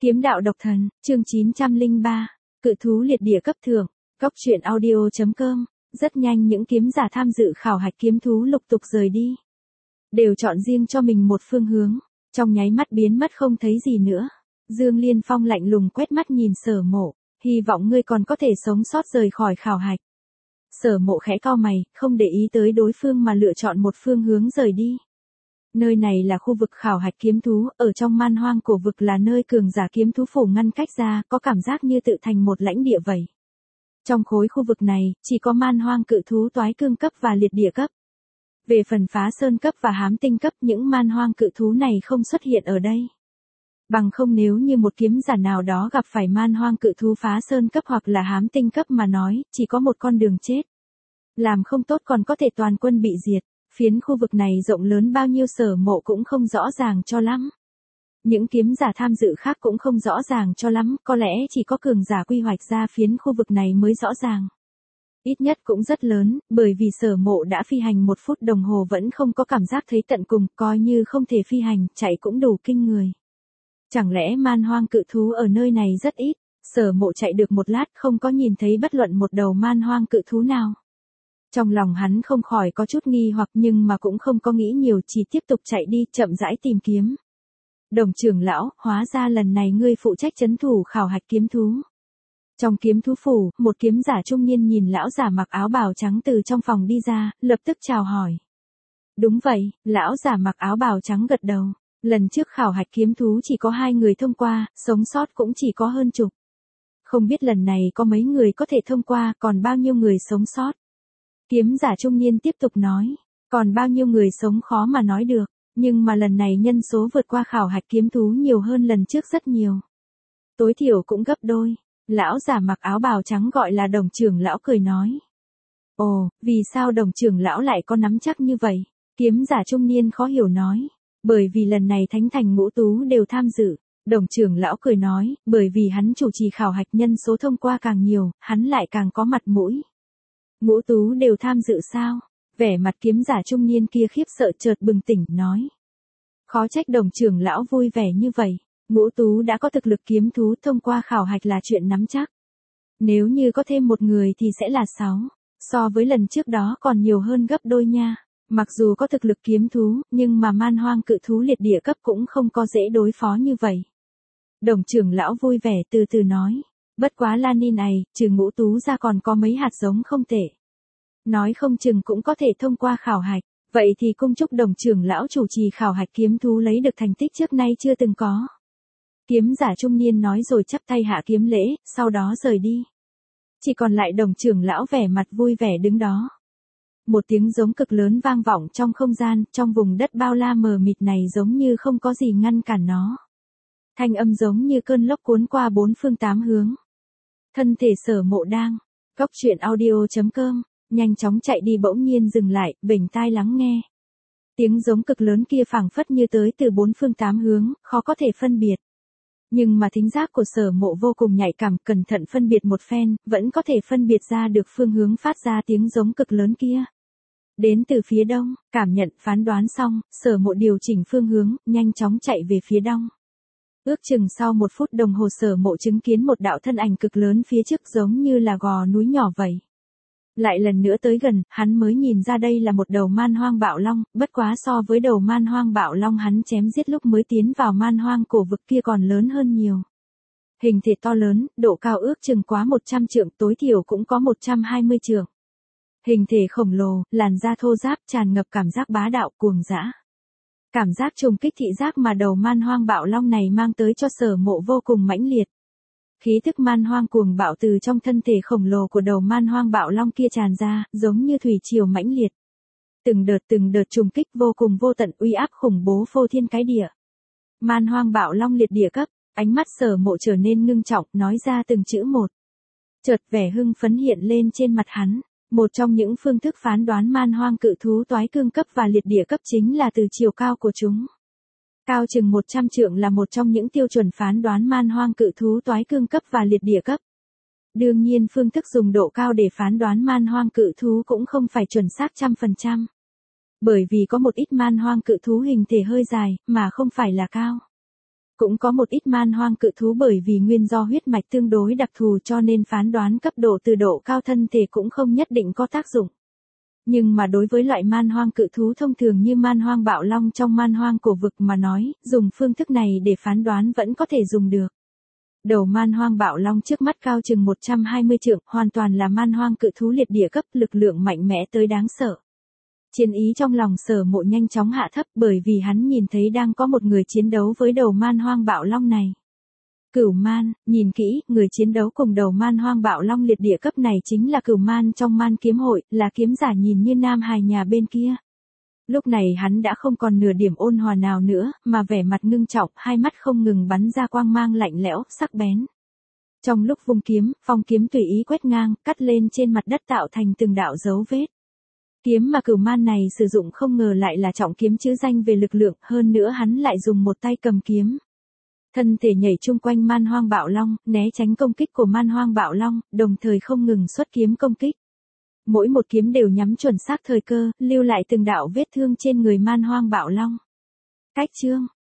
Kiếm đạo độc thần, chương 903, cự thú liệt địa cấp thưởng, góc truyện audio.com, rất nhanh những kiếm giả tham dự khảo hạch kiếm thú lục tục rời đi. Đều chọn riêng cho mình một phương hướng, trong nháy mắt biến mất không thấy gì nữa. Dương Liên Phong lạnh lùng quét mắt nhìn Sở Mộ, hy vọng ngươi còn có thể sống sót rời khỏi khảo hạch. Sở Mộ khẽ cau mày, không để ý tới đối phương mà lựa chọn một phương hướng rời đi. Nơi này là khu vực khảo hạch kiếm thú, ở trong man hoang cổ vực là nơi cường giả kiếm thú phủ ngăn cách ra, có cảm giác như tự thành một lãnh địa vậy. Trong khối khu vực này, chỉ có man hoang cự thú toái cương cấp và liệt địa cấp. Về phần phá sơn cấp và hám tinh cấp, những man hoang cự thú này không xuất hiện ở đây. Bằng không nếu như một kiếm giả nào đó gặp phải man hoang cự thú phá sơn cấp hoặc là hám tinh cấp mà nói, chỉ có một con đường chết. Làm không tốt còn có thể toàn quân bị diệt. Phiến khu vực này rộng lớn bao nhiêu Sở Mộ cũng không rõ ràng cho lắm. Những kiếm giả tham dự khác cũng không rõ ràng cho lắm, có lẽ chỉ có cường giả quy hoạch ra phiến khu vực này mới rõ ràng. Ít nhất cũng rất lớn, bởi vì Sở Mộ đã phi hành 1 phút đồng hồ vẫn không có cảm giác thấy tận cùng, coi như không thể phi hành, chạy cũng đủ kinh người. Chẳng lẽ man hoang cự thú ở nơi này rất ít? Sở Mộ chạy được 1 lát không có nhìn thấy bất luận một đầu man hoang cự thú nào. Trong lòng hắn không khỏi có chút nghi hoặc nhưng mà cũng không có nghĩ nhiều, chỉ tiếp tục chạy đi, chậm rãi tìm kiếm. Đồng trưởng lão, hóa ra lần này ngươi phụ trách trấn thủ khảo hạch kiếm thú. Trong kiếm thú phủ, một kiếm giả trung niên nhìn lão giả mặc áo bào trắng từ trong phòng đi ra, lập tức chào hỏi. Đúng vậy, lão giả mặc áo bào trắng gật đầu. Lần trước khảo hạch kiếm thú chỉ có 2 người thông qua, sống sót cũng chỉ có hơn chục. Không biết lần này có mấy người có thể thông qua, còn bao nhiêu người sống sót. Kiếm giả trung niên tiếp tục nói, còn bao nhiêu người sống khó mà nói được, nhưng mà lần này nhân số vượt qua khảo hạch kiếm thú nhiều hơn lần trước rất nhiều. Tối thiểu cũng gấp đôi. Lão giả mặc áo bào trắng gọi là Đồng trưởng lão cười nói. Ồ, vì sao Đồng trưởng lão lại có nắm chắc như vậy? Kiếm giả trung niên khó hiểu nói. Bởi vì lần này Thánh Thành Ngũ Tú đều tham dự. Đồng trưởng lão cười nói, bởi vì hắn chủ trì khảo hạch nhân số thông qua càng nhiều, hắn lại càng có mặt mũi. Ngũ Tú đều tham dự sao? Vẻ mặt kiếm giả trung niên kia khiếp sợ chợt bừng tỉnh, nói. Khó trách Đồng trưởng lão vui vẻ như vậy. Ngũ Tú đã có thực lực kiếm thú, thông qua khảo hạch là chuyện nắm chắc. Nếu như có thêm 1 người thì sẽ là 6. So với lần trước đó còn nhiều hơn gấp đôi nha. Mặc dù có thực lực kiếm thú, nhưng mà man hoang cự thú liệt địa cấp cũng không có dễ đối phó như vậy. Đồng trưởng lão vui vẻ từ từ nói. Bất quá Lan Ni này, trừ Ngũ Tú ra còn có mấy hạt giống không tệ. Nói không chừng cũng có thể thông qua khảo hạch. Vậy thì cung chúc Đồng trưởng lão chủ trì khảo hạch kiếm thú lấy được thành tích trước nay chưa từng có. Kiếm giả trung niên nói rồi chắp tay hạ kiếm lễ, sau đó rời đi. Chỉ còn lại Đồng trưởng lão vẻ mặt vui vẻ đứng đó. Một tiếng giống cực lớn vang vọng trong không gian, trong vùng đất bao la mờ mịt này giống như không có gì ngăn cản nó. Thanh âm giống như cơn lốc cuốn qua 4 phương 8 hướng. Thân thể Sở Mộ đang, góc truyện audio.com, nhanh chóng chạy đi bỗng nhiên dừng lại, bình tai lắng nghe. Tiếng giống cực lớn kia phảng phất như tới từ 4 phương 8 hướng, khó có thể phân biệt. Nhưng mà thính giác của Sở Mộ vô cùng nhạy cảm, cẩn thận phân biệt một phen, vẫn có thể phân biệt ra được phương hướng phát ra tiếng giống cực lớn kia. Đến từ phía đông, cảm nhận, phán đoán xong, Sở Mộ điều chỉnh phương hướng, nhanh chóng chạy về phía đông. Ước chừng sau 1 phút đồng hồ Sở Mộ chứng kiến một đạo thân ảnh cực lớn phía trước giống như là gò núi nhỏ vậy. Lại lần nữa tới gần, hắn mới nhìn ra đây là một đầu man hoang bạo long, bất quá so với đầu man hoang bạo long hắn chém giết lúc mới tiến vào man hoang cổ vực kia còn lớn hơn nhiều. Hình thể to lớn, độ cao ước chừng quá 100 trượng, tối thiểu cũng có 120 trượng. Hình thể khổng lồ, làn da thô ráp, tràn ngập cảm giác bá đạo cuồng dã. Cảm giác trùng kích thị giác mà đầu man hoang bạo long này mang tới cho Sở Mộ vô cùng mãnh liệt. Khí thức man hoang cuồng bạo từ trong thân thể khổng lồ của đầu man hoang bạo long kia tràn ra, giống như thủy triều mãnh liệt. Từng đợt trùng kích vô cùng vô tận, uy áp khủng bố phô thiên cái địa. Man hoang bạo long liệt địa cấp, ánh mắt Sở Mộ trở nên ngưng trọng, nói ra từng chữ một. Chợt vẻ hưng phấn hiện lên trên mặt hắn. Một trong những phương thức phán đoán man hoang cự thú toái cương cấp và liệt địa cấp chính là từ chiều cao của chúng. Cao chừng 100 trượng là một trong những tiêu chuẩn phán đoán man hoang cự thú toái cương cấp và liệt địa cấp. Đương nhiên phương thức dùng độ cao để phán đoán man hoang cự thú cũng không phải chuẩn xác 100%. Bởi vì có một ít man hoang cự thú hình thể hơi dài, mà không phải là cao. Cũng có một ít man hoang cự thú bởi vì nguyên do huyết mạch tương đối đặc thù cho nên phán đoán cấp độ từ độ cao thân thể cũng không nhất định có tác dụng. Nhưng mà đối với loại man hoang cự thú thông thường như man hoang bạo long trong man hoang cổ vực mà nói, dùng phương thức này để phán đoán vẫn có thể dùng được. Đầu man hoang bạo long trước mắt cao chừng 120 trượng, hoàn toàn là man hoang cự thú liệt địa cấp, lực lượng mạnh mẽ tới đáng sợ. Chiến ý trong lòng Sở Mộ nhanh chóng hạ thấp bởi vì hắn nhìn thấy đang có một người chiến đấu với đầu man hoang bạo long này. Cửu man, nhìn kỹ, người chiến đấu cùng đầu man hoang bạo long liệt địa cấp này chính là cửu man trong man kiếm hội, là kiếm giả nhìn như nam hài nhà bên kia. Lúc này hắn đã không còn nửa điểm ôn hòa nào nữa, mà vẻ mặt ngưng trọng, hai mắt không ngừng bắn ra quang mang lạnh lẽo, sắc bén. Trong lúc vung kiếm, phong kiếm tùy ý quét ngang, cắt lên trên mặt đất tạo thành từng đạo dấu vết. Kiếm mà cửu man này sử dụng không ngờ lại là trọng kiếm chữ danh về lực lượng, hơn nữa hắn lại dùng một tay cầm kiếm. Thân thể nhảy chung quanh man hoang bạo long, né tránh công kích của man hoang bạo long, đồng thời không ngừng xuất kiếm công kích. Mỗi một kiếm đều nhắm chuẩn xác thời cơ, lưu lại từng đạo vết thương trên người man hoang bạo long. Cách chương